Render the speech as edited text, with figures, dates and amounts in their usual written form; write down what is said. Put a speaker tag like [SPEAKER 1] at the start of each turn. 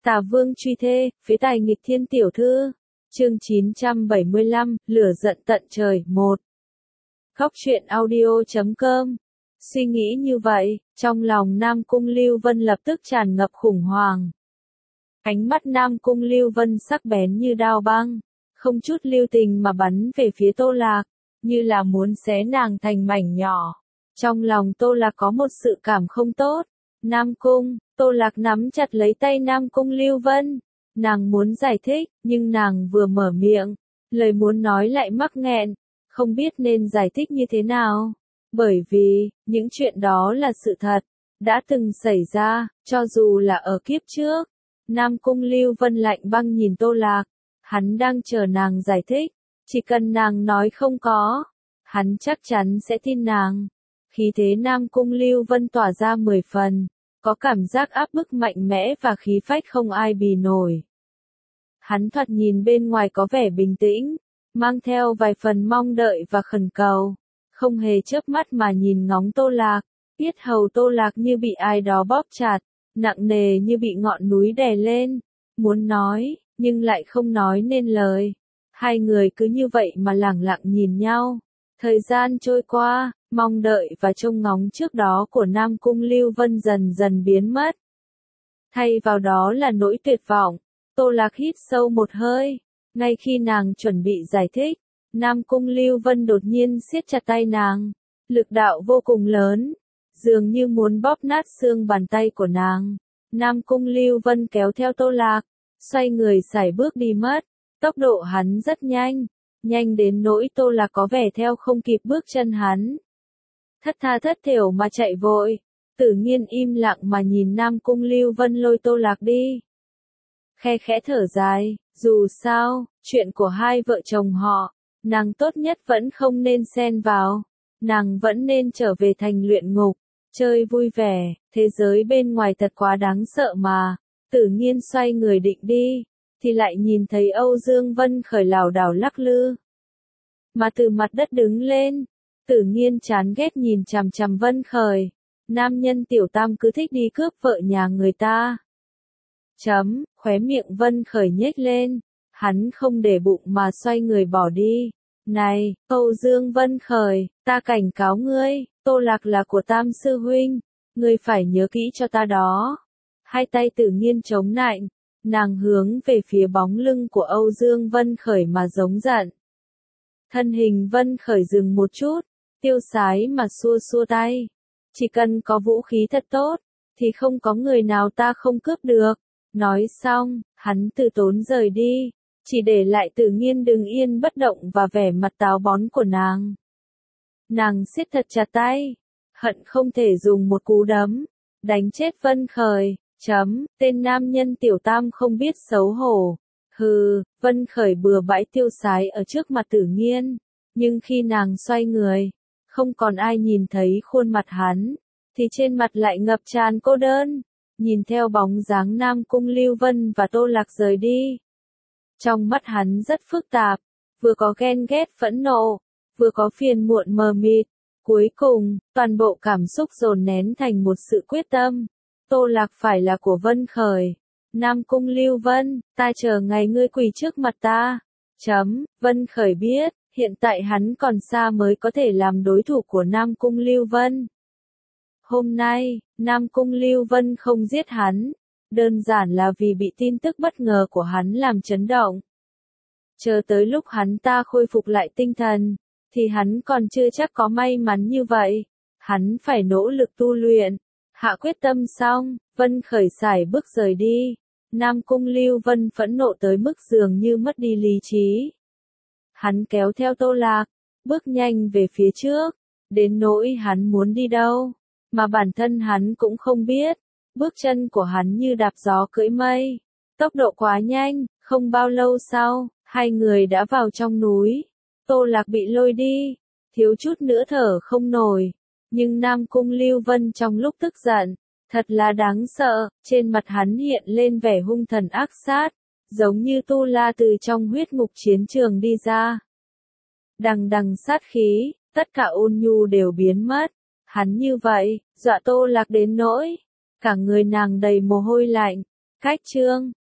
[SPEAKER 1] Tà Vương truy thê, phế tài nghịch thiên tiểu thư. Chương 975, lửa giận tận trời, 1. Góc truyện audio.com. Suy nghĩ như vậy, trong lòng Nam Cung Lưu Vân lập tức tràn ngập khủng hoảng. Ánh mắt Nam Cung Lưu Vân sắc bén như đao băng, không chút lưu tình mà bắn về phía Tô Lạc, như là muốn xé nàng thành mảnh nhỏ. Trong lòng Tô Lạc có một sự cảm không tốt. Nam Cung, Tô Lạc nắm chặt lấy tay Nam Cung Lưu Vân. Nàng muốn giải thích, nhưng nàng vừa mở miệng, lời muốn nói lại mắc nghẹn, không biết nên giải thích như thế nào. Bởi vì, những chuyện đó là sự thật, đã từng xảy ra, cho dù là ở kiếp trước. Nam Cung Lưu Vân lạnh băng nhìn Tô Lạc, hắn đang chờ nàng giải thích, chỉ cần nàng nói không có, hắn chắc chắn sẽ tin nàng. Khí thế Nam Cung Lưu Vân tỏa ra 10 phần, có cảm giác áp bức mạnh mẽ và khí phách không ai bì nổi. Hắn thoạt nhìn bên ngoài có vẻ bình tĩnh, mang theo vài phần mong đợi và khẩn cầu, không hề chớp mắt mà nhìn ngóng Tô Lạc, yết hầu Tô Lạc như bị ai đó bóp chặt, nặng nề như bị ngọn núi đè lên, muốn nói, nhưng lại không nói nên lời. Hai người cứ như vậy mà lẳng lặng nhìn nhau. Thời gian trôi qua, mong đợi và trông ngóng trước đó của Nam Cung Lưu Vân dần dần biến mất. Thay vào đó là nỗi tuyệt vọng. Tô Lạc hít sâu một hơi. Ngay khi nàng chuẩn bị giải thích, Nam Cung Lưu Vân đột nhiên siết chặt tay nàng. Lực đạo vô cùng lớn, dường như muốn bóp nát xương bàn tay của nàng. Nam Cung Lưu Vân kéo theo Tô Lạc, xoay người sải bước đi mất. Tốc độ hắn rất nhanh, nhanh đến nỗi Tô Lạc có vẻ theo không kịp bước chân hắn. Thất tha thất thểu mà chạy vội, Tử Nghiên im lặng mà nhìn Nam Cung Lưu Vân lôi Tô Lạc đi. Khe khẽ thở dài, dù sao, chuyện của hai vợ chồng họ, nàng tốt nhất vẫn không nên xen vào, nàng vẫn nên trở về thành luyện ngục, chơi vui vẻ, thế giới bên ngoài thật quá đáng sợ mà. Tử Nghiên xoay người định đi, thì lại nhìn thấy Âu Dương Vân Khởi lảo đảo lắc lư, mà từ mặt đất đứng lên. Tử Nghiên chán ghét nhìn chằm chằm Vân Khởi, nam nhân tiểu tam cứ thích đi cướp vợ nhà người ta. Khóe miệng Vân Khởi nhếch lên, hắn không để bụng mà xoay người bỏ đi. Này, Âu Dương Vân Khởi, ta cảnh cáo ngươi, Tô Lạc là của Tam sư huynh, ngươi phải nhớ kỹ cho ta đó. Hai tay Tử Nghiên chống nạnh, nàng hướng về phía bóng lưng của Âu Dương Vân Khởi mà giống giận. Thân hình Vân Khởi dừng một chút, tiêu sái mà xua xua tay. Chỉ cần có vũ khí thật tốt, thì không có người nào ta không cướp được. Nói xong, hắn từ tốn rời đi, chỉ để lại Tử Nghiên đứng yên bất động và vẻ mặt táo bón của nàng. Nàng siết thật chặt tay, hận không thể dùng một cú đấm, đánh chết Vân Khởi. Tên nam nhân tiểu tam không biết xấu hổ. Hừ, Vân Khởi bừa bãi tiêu sái ở trước mặt Tử Nghiên, nhưng khi nàng xoay người, không còn ai nhìn thấy khuôn mặt hắn, thì trên mặt lại ngập tràn cô đơn. Nhìn theo bóng dáng Nam Cung Lưu Vân và Tô Lạc rời đi, trong mắt hắn rất phức tạp, vừa có ghen ghét phẫn nộ, vừa có phiền muộn mờ mịt, cuối cùng, toàn bộ cảm xúc dồn nén thành một sự quyết tâm. Tô Lạc phải là của Vân Khởi. Nam Cung Lưu Vân, ta chờ ngày ngươi quỳ trước mặt ta. Vân Khởi biết, hiện tại hắn còn xa mới có thể làm đối thủ của Nam Cung Lưu Vân. Hôm nay, Nam Cung Lưu Vân không giết hắn, đơn giản là vì bị tin tức bất ngờ của hắn làm chấn động. Chờ tới lúc hắn ta khôi phục lại tinh thần, thì hắn còn chưa chắc có may mắn như vậy. Hắn phải nỗ lực tu luyện. Hạ quyết tâm xong, Vân Khởi sải bước rời đi. Nam Cung Lưu Vân phẫn nộ tới mức dường như mất đi lý trí. Hắn kéo theo Tô Lạc, bước nhanh về phía trước, đến nỗi hắn muốn đi đâu, mà bản thân hắn cũng không biết. Bước chân của hắn như đạp gió cưỡi mây, tốc độ quá nhanh, không bao lâu sau, hai người đã vào trong núi. Tô Lạc bị lôi đi, thiếu chút nữa thở không nổi. Nhưng Nam Cung Lưu Vân trong lúc tức giận, thật là đáng sợ, trên mặt hắn hiện lên vẻ hung thần ác sát, giống như tu la từ trong huyết ngục chiến trường đi ra. Đằng đằng sát khí, tất cả ôn nhu đều biến mất. Hắn như vậy, dọa Tô Lạc đến nỗi cả người nàng đầy mồ hôi lạnh, Cách chương